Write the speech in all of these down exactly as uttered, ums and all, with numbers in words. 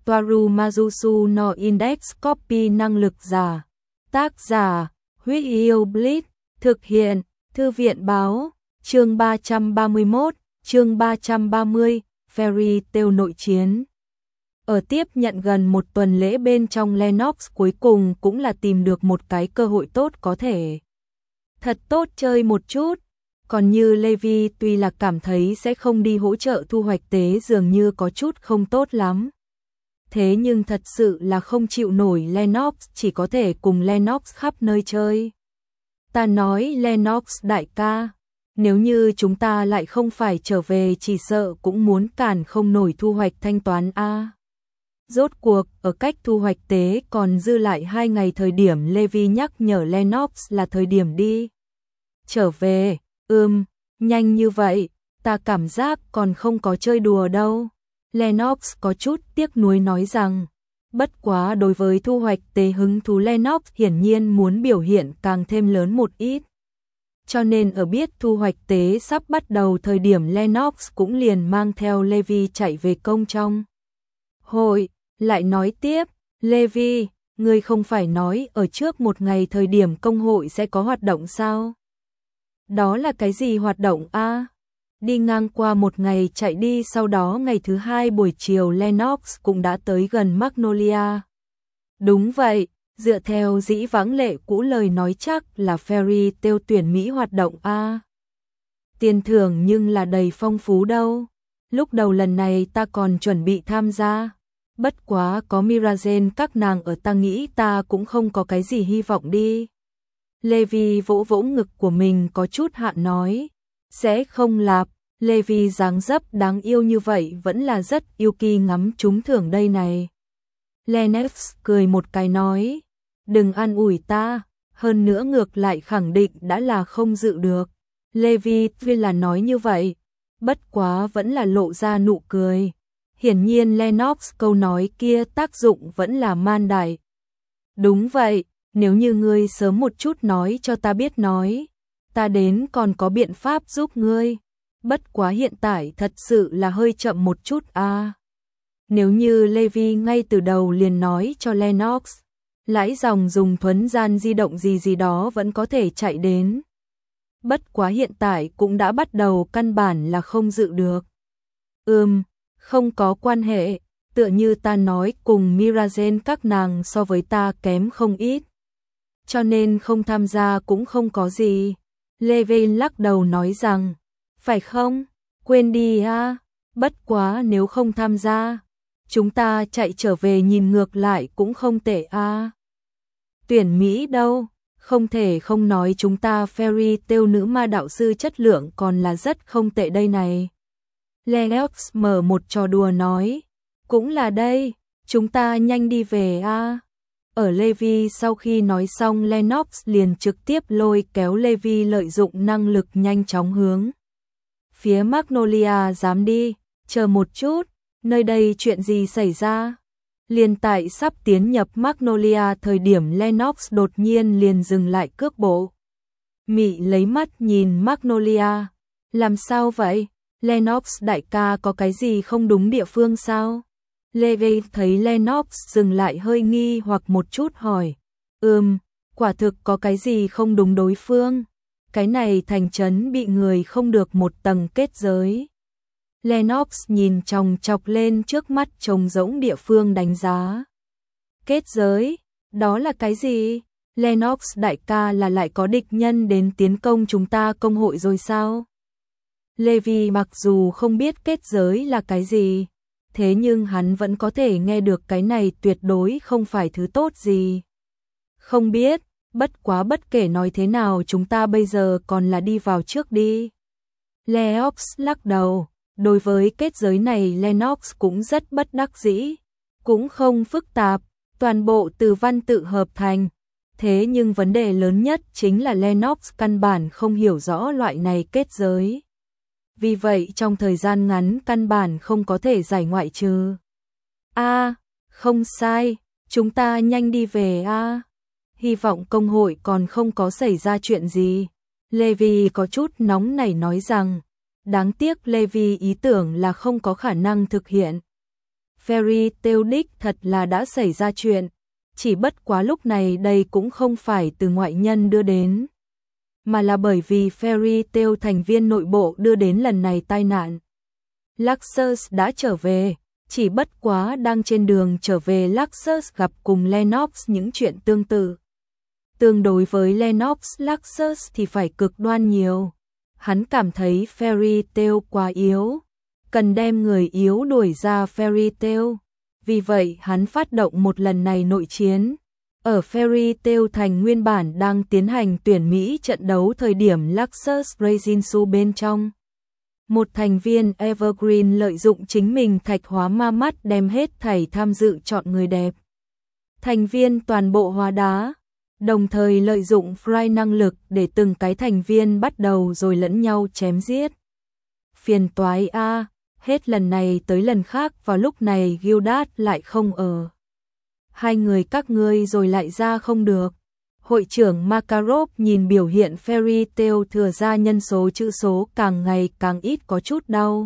Toaru Majusu no Index Copy năng lực giả. Tác giả, Huyết Yêu Blitz, thực hiện, Thư viện báo, chương ba trăm ba mươi mốt, chương ba trăm ba mươi, Fairy Tail nội chiến. Ở tiếp nhận gần một tuần lễ bên trong Lennox cuối cùng cũng là tìm được một cái cơ hội tốt có thể. Thật tốt chơi một chút, còn như Levi tuy là cảm thấy sẽ không đi hỗ trợ thu hoạch tế dường như có chút không tốt lắm. Thế nhưng thật sự là không chịu nổi Lennox, chỉ có thể cùng Lennox khắp nơi chơi. Ta nói Lennox đại ca, nếu như chúng ta lại không phải trở về chỉ sợ cũng muốn cản không nổi thu hoạch thanh toán a. Rốt cuộc, ở cách thu hoạch tế còn dư lại hai ngày thời điểm Levi nhắc nhở Lennox là thời điểm đi. Trở về, ừm, nhanh như vậy, ta cảm giác còn không có chơi đùa đâu. Lennox có chút tiếc nuối nói rằng, bất quá đối với thu hoạch tế hứng thú Lennox hiển nhiên muốn biểu hiện càng thêm lớn một ít. Cho nên ở biết thu hoạch tế sắp bắt đầu thời điểm Lennox cũng liền mang theo Levi chạy về công trong hội, lại nói tiếp, Levi, ngươi không phải nói ở trước một ngày thời điểm công hội sẽ có hoạt động sao? Đó là cái gì hoạt động a? Đi ngang qua một ngày chạy đi, sau đó ngày thứ hai buổi chiều Lennox cũng đã tới gần Magnolia. Đúng vậy, dựa theo dĩ vãng lệ cũ lời nói chắc là Fairy Tail tuyển Mỹ hoạt động a. Tiền thưởng nhưng là đầy phong phú đâu. Lúc đầu lần này ta còn chuẩn bị tham gia. Bất quá có Mirazen các nàng ở ta nghĩ ta cũng không có cái gì hy vọng đi. Levi vỗ vỗ ngực của mình có chút hạn nói. Sẽ không lạp, Levi dáng dấp đáng yêu như vậy vẫn là rất yêu kỳ ngắm trúng thưởng đây này. Lennox cười một cái nói, đừng an ủi ta, hơn nữa ngược lại khẳng định đã là không dự được. Levi tuy là nói như vậy, bất quá vẫn là lộ ra nụ cười. Hiển nhiên Lennox câu nói kia tác dụng vẫn là man đại. Đúng vậy, nếu như ngươi sớm một chút nói cho ta biết nói, ta đến còn có biện pháp giúp ngươi. Bất quá hiện tại thật sự là hơi chậm một chút a. À. Nếu như Levi ngay từ đầu liền nói cho Lennox, lãi dòng dùng thuấn gian di động gì gì đó vẫn có thể chạy đến. Bất quá hiện tại cũng đã bắt đầu căn bản là không dự được. Ừm, không có quan hệ, tựa như ta nói cùng Mirazen các nàng so với ta kém không ít. Cho nên không tham gia cũng không có gì. Levi lắc đầu nói rằng, phải không? Quên đi a, bất quá nếu không tham gia, chúng ta chạy trở về nhìn ngược lại cũng không tệ a. Tuyển Mỹ đâu, không thể không nói chúng ta Fairy Tail nữ ma đạo sư chất lượng còn là rất không tệ đây này. Lennox mở một trò đùa nói, cũng là đây, chúng ta nhanh đi về a. Ở Levi sau khi nói xong Lennox liền trực tiếp lôi kéo Levi lợi dụng năng lực nhanh chóng hướng phía Magnolia. Dám đi, chờ một chút, nơi đây chuyện gì xảy ra? Liền tại sắp tiến nhập Magnolia thời điểm Lennox đột nhiên liền dừng lại cước bộ. Mị lấy mắt nhìn Magnolia, làm sao vậy? Lennox đại ca có cái gì không đúng địa phương sao? Levi thấy Lennox dừng lại hơi nghi hoặc một chút hỏi, ừm, quả thực có cái gì không đúng đối phương? Cái này thành trấn bị người không được một tầng kết giới. Lennox nhìn chòng chọc lên trước mắt trống rỗng địa phương đánh giá. Kết giới? Đó là cái gì? Lennox đại ca là lại có địch nhân đến tiến công chúng ta công hội rồi sao? Levi mặc dù không biết kết giới là cái gì, thế nhưng hắn vẫn có thể nghe được cái này tuyệt đối không phải thứ tốt gì. Không biết, bất quá bất kể nói thế nào chúng ta bây giờ còn là đi vào trước đi. Lennox lắc đầu, đối với kết giới này Lennox cũng rất bất đắc dĩ, cũng không phức tạp, toàn bộ từ văn tự hợp thành. Thế nhưng vấn đề lớn nhất chính là Lennox căn bản không hiểu rõ loại này kết giới. Vì vậy trong thời gian ngắn căn bản không có thể giải ngoại trừ. A, à, không sai, chúng ta nhanh đi về a. À. Hy vọng công hội còn không có xảy ra chuyện gì. Levi có chút nóng nảy nói rằng, đáng tiếc Levi ý tưởng là không có khả năng thực hiện. Fairy Tail đích thật là đã xảy ra chuyện, chỉ bất quá lúc này đây cũng không phải từ ngoại nhân đưa đến, mà là bởi vì Fairy Tail thành viên nội bộ đưa đến lần này tai nạn. Luxus đã trở về, chỉ bất quá đang trên đường trở về Luxus gặp cùng Lennox những chuyện tương tự. Tương đối với Lennox, Luxus thì phải cực đoan nhiều. Hắn cảm thấy Fairy Tail quá yếu, cần đem người yếu đuổi ra Fairy Tail. Vì vậy hắn phát động một lần này nội chiến. Ở Fairy Tail thành nguyên bản đang tiến hành tuyển Mỹ trận đấu thời điểm Luxus Rezinsu bên trong. Một thành viên Evergreen lợi dụng chính mình thạch hóa ma mắt đem hết thảy tham dự chọn người đẹp. Thành viên toàn bộ hóa đá, đồng thời lợi dụng Fry năng lực để từng cái thành viên bắt đầu rồi lẫn nhau chém giết. Phiền toái a, hết lần này tới lần khác vào lúc này Gildas lại không ở. Hai người các ngươi rồi lại ra không được. Hội trưởng Makarov nhìn biểu hiện Fairy Tail thừa ra nhân số chữ số càng ngày càng ít có chút đau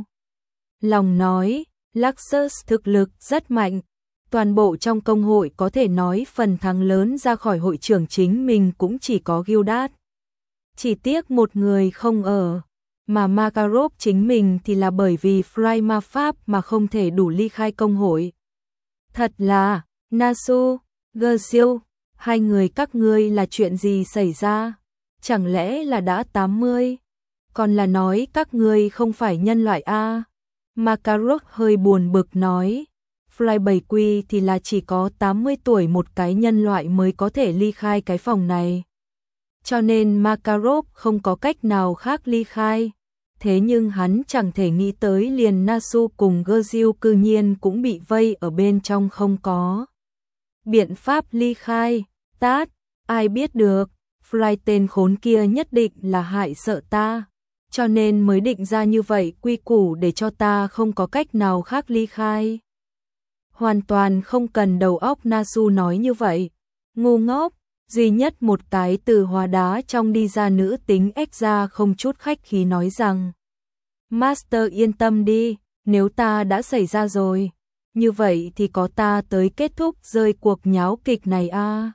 lòng nói, Luxus thực lực rất mạnh, toàn bộ trong công hội có thể nói phần thắng lớn ra khỏi hội trưởng chính mình cũng chỉ có Gildas. Chỉ tiếc một người không ở, mà Makarov chính mình thì là bởi vì Fry ma pháp mà không thể đủ ly khai công hội. Thật là, Nasu, Gersil, hai người các ngươi là chuyện gì xảy ra? Chẳng lẽ là đã tám mươi? Còn là nói các ngươi không phải nhân loại a? Makarov hơi buồn bực nói, Fly bảy quy thì là chỉ có tám mươi tuổi một cái nhân loại mới có thể ly khai cái phòng này. Cho nên Makarov không có cách nào khác ly khai. Thế nhưng hắn chẳng thể nghĩ tới liền Nasu cùng Gersil cư nhiên cũng bị vây ở bên trong không có biện pháp ly khai. Tát, ai biết được, Fly tên khốn kia nhất định là hại sợ ta, cho nên mới định ra như vậy quy củ để cho ta không có cách nào khác ly khai. Hoàn toàn không cần đầu óc Nasu nói như vậy, ngu ngốc, duy nhất một cái từ hóa đá trong đi ra nữ tính Exa không chút khách khí nói rằng, Master yên tâm đi, nếu ta đã xảy ra rồi, như vậy thì có ta tới kết thúc rơi cuộc nháo kịch này a. À.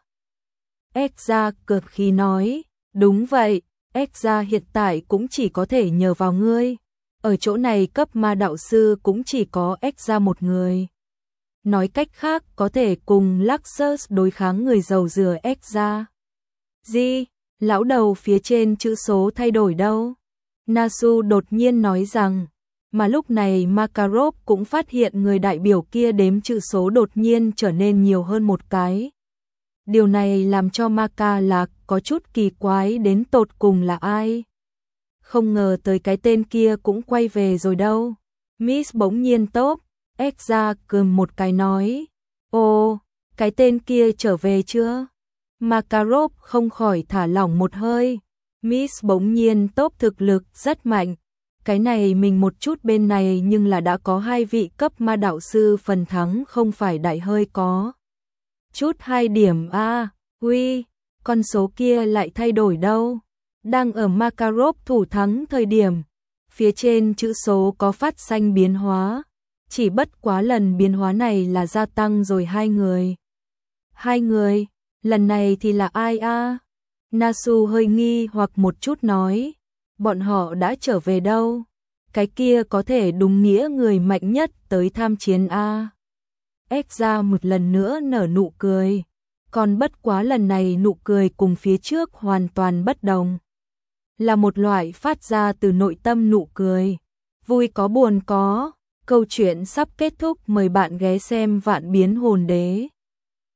Exa cực khí nói, đúng vậy, Exa hiện tại cũng chỉ có thể nhờ vào ngươi, ở chỗ này cấp ma đạo sư cũng chỉ có Exa một người. Nói cách khác có thể cùng Luxus đối kháng người giàu dừa Exa. Gì, lão đầu phía trên chữ số thay đổi đâu? Nasu đột nhiên nói rằng, mà lúc này Makarov cũng phát hiện người đại biểu kia đếm chữ số đột nhiên trở nên nhiều hơn một cái. Điều này làm cho Maka Lạc có chút kỳ quái đến tột cùng là ai. Không ngờ tới cái tên kia cũng quay về rồi đâu. Miss bỗng nhiên tốt, Exa cười một cái nói, ồ, cái tên kia trở về chưa? Makarov không khỏi thả lỏng một hơi. Miss bỗng nhiên tốt thực lực rất mạnh. Cái này mình một chút bên này nhưng là đã có hai vị cấp ma đạo sư phần thắng không phải đại hơi có. Chút hai điểm a, à, uy, con số kia lại thay đổi đâu. Đang ở Makarov thủ thắng thời điểm, phía trên chữ số có phát sinh biến hóa. Chỉ bất quá lần biến hóa này là gia tăng rồi hai người. Hai người, lần này thì là ai a? À? Nasu hơi nghi hoặc một chút nói, bọn họ đã trở về đâu? Cái kia có thể đúng nghĩa người mạnh nhất tới tham chiến a. Exa một lần nữa nở nụ cười, còn bất quá lần này nụ cười cùng phía trước hoàn toàn bất đồng. Là một loại phát ra từ nội tâm nụ cười, vui có buồn có. Câu chuyện sắp kết thúc, mời bạn ghé xem Vạn Biến Hồn Đế.